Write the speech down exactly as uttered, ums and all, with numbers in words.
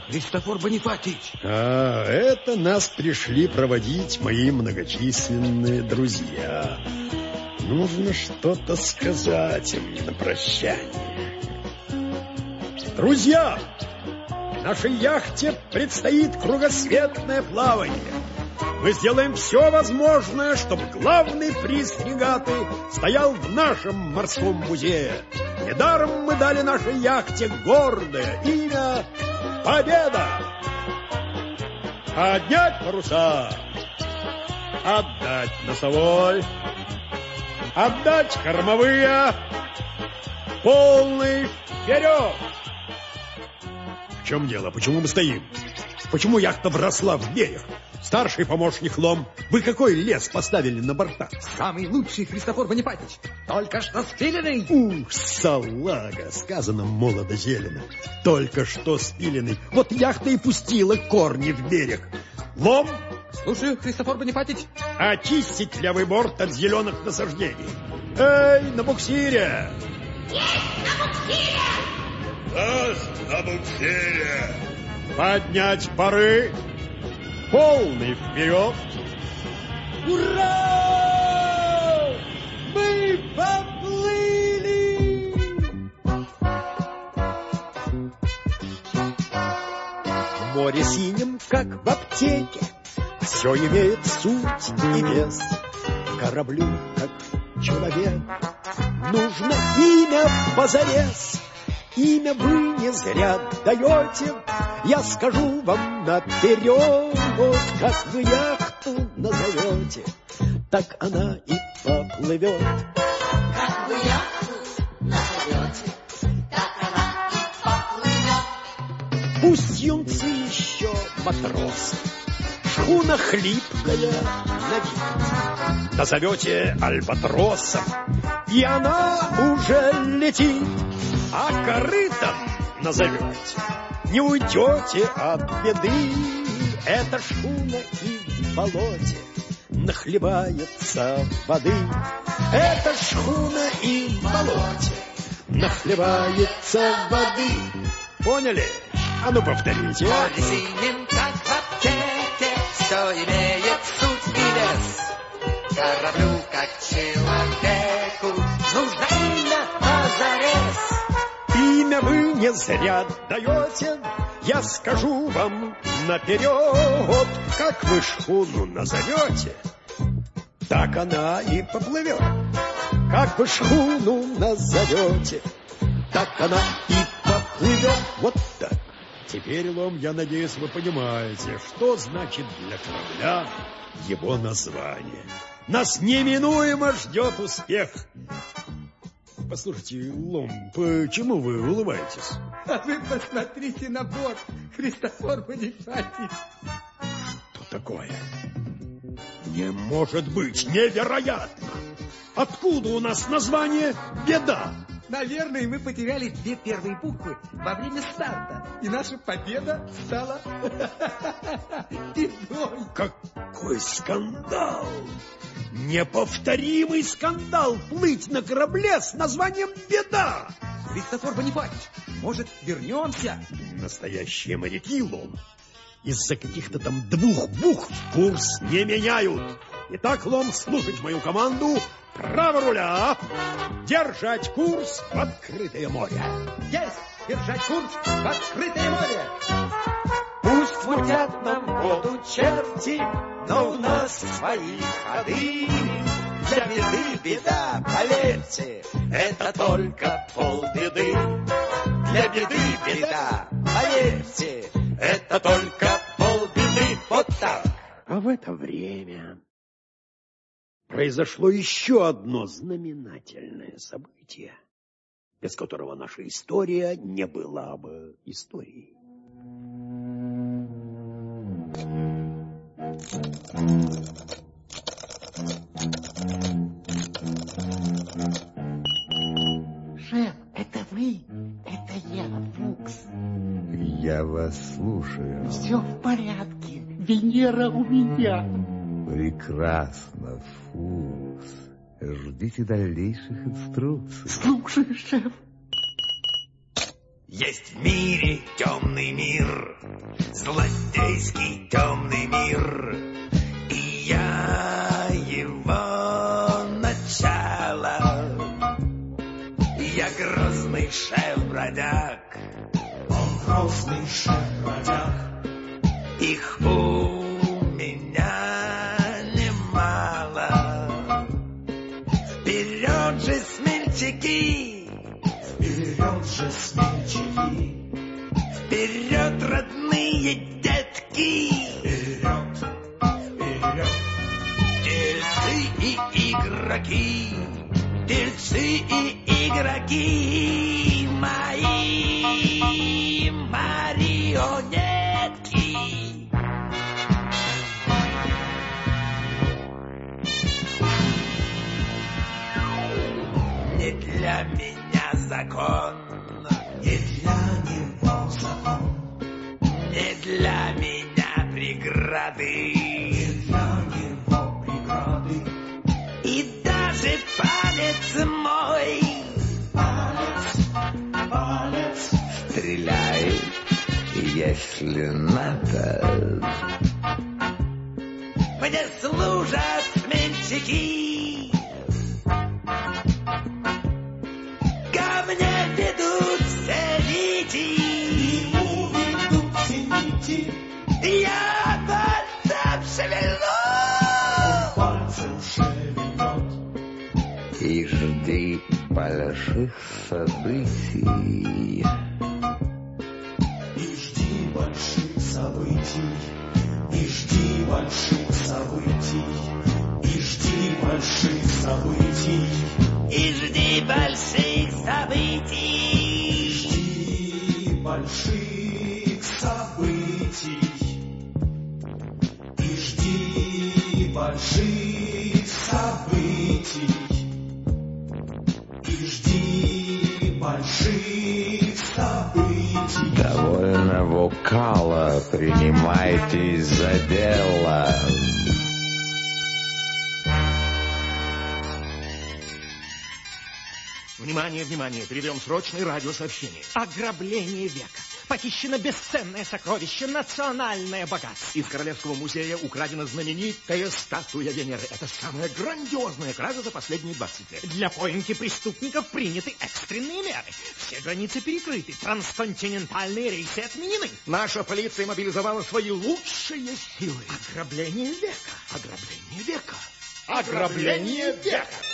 Христофор Бонифатич. А, это нас пришли проводить мои многочисленные друзья. Нужно что-то сказать им на прощание. Друзья, нашей яхте предстоит кругосветное плавание. Мы сделаем все возможное, чтобы главный приз регаты стоял в нашем морском музее. Недаром мы дали нашей яхте гордое имя «Победа». Поднять паруса, отдать носовой, отдать кормовые, полный вперед. В чем дело? Почему мы стоим? Почему яхта вросла в берег? Старший помощник Лом, вы какой лес поставили на борта? Самый лучший, Христофор Бонифатич. Только что спиленный. Ух, салага, сказано молодо-зелено. Только что спиленный. Вот яхта и пустила корни в берег. Лом? Слушаю, Христофор Бонифатич. Очистить левый борт от зеленых насаждений. Эй, на буксире! Есть на буксире! Нас на буксире! Поднять пары! Полный вперед! Ура! Мы поплыли! В море синем, как в аптеке, все имеет суть и вес. Кораблю, как человек, нужно имя позарез. Имя вы не зря даете, я скажу вам наперед. Как вы яхту назовете, так она и поплывет. Как вы яхту назовете, так она и поплывет. Пусть юнцы еще матросы, шхуна хлипкая на вид. Назовете альбатросом, и она уже летит. А корытом назовете, не уйдете от беды. Эта шхуна и в болоте нахлебается воды. Эта шхуна и в болоте нахлебается воды. Поняли? А ну повторите. Море синим, как в аптеке, все имеет суть и вес. Кораблю, как человеку, нужно имя позарез. Имя вы не зря даете, я скажу вам наперед. Как вы шхуну назовете, так она и поплывет. Как вы шхуну назовете, так она и поплывет. Вот так. Теперь, Лом, я надеюсь, вы понимаете, что значит для корабля его название. Нас неминуемо ждет успех. Послушайте, Лом, почему вы улыбаетесь? А вы посмотрите на борт, Христофор Бонифатич. Что такое? Не может быть, невероятно! Откуда у нас название «Беда»? Наверное, мы потеряли две первые буквы во время старта, и наша победа стала бедой. Какой скандал! Неповторимый скандал плыть на корабле с названием «Беда». Христофор Бонифатич, может, вернемся? Настоящие моряки, Лом, из-за каких-то там двух букв курс не меняют. Итак, Лом, слушать мою команду. Право руля, держать курс в открытое море. Есть! Держать курс в открытое море! Пусть мутят нам воду черти, но у нас свои ходы. Для беды беда, поверьте, это только полбеды. Для беды беда, поверьте, это только полбеды. Вот так. А в это время произошло еще одно знаменательное событие, без которого наша история не была бы историей. Шеф, это вы? Это я, Фукс. Я вас слушаю. Все в порядке. Венера у меня. Прекрасно, Фукс. Ждите дальнейших инструкций. Слушаю, шеф. Есть в мире темный мир, злодейский темный мир, и я его начало. Я грозный шеф-бродяг, он грозный шеф-бродяг. Их у меня немало. Вперед же, смельчаки! Вперед же, смельчаки! Вперед, родные детки! Вперед, вперед! Дельцы и игроки! Дельцы и игроки! Мои марионетки! Не для меня закон, не для него закон, не для меня преграды, не для него преграды. И даже палец мой, палец, палец, стреляй, если надо. мне служат смельчаки. Ко мне ведут все нити, ведут все нити. Я пальцем шевельну, пальцем шевельнет. И жди больших событий. И жди больших событий. И жди больших событий. И жди больших событий. и жди больших событий. Жди больших событий. И жди больших событий. И жди больших событий. Довольно вокала, принимайтесь за дело. Внимание, внимание, передаем срочное радиосообщение. Ограбление века. Похищено бесценное сокровище, национальное богатство. Из Королевского музея украдена знаменитая статуя Венеры. Это самая грандиозная кража за последние двадцать лет. Для поимки преступников приняты экстренные меры. Все границы перекрыты, трансконтинентальные рейсы отменены. Наша полиция мобилизовала свои лучшие силы. Ограбление века. Ограбление века. Ограбление века.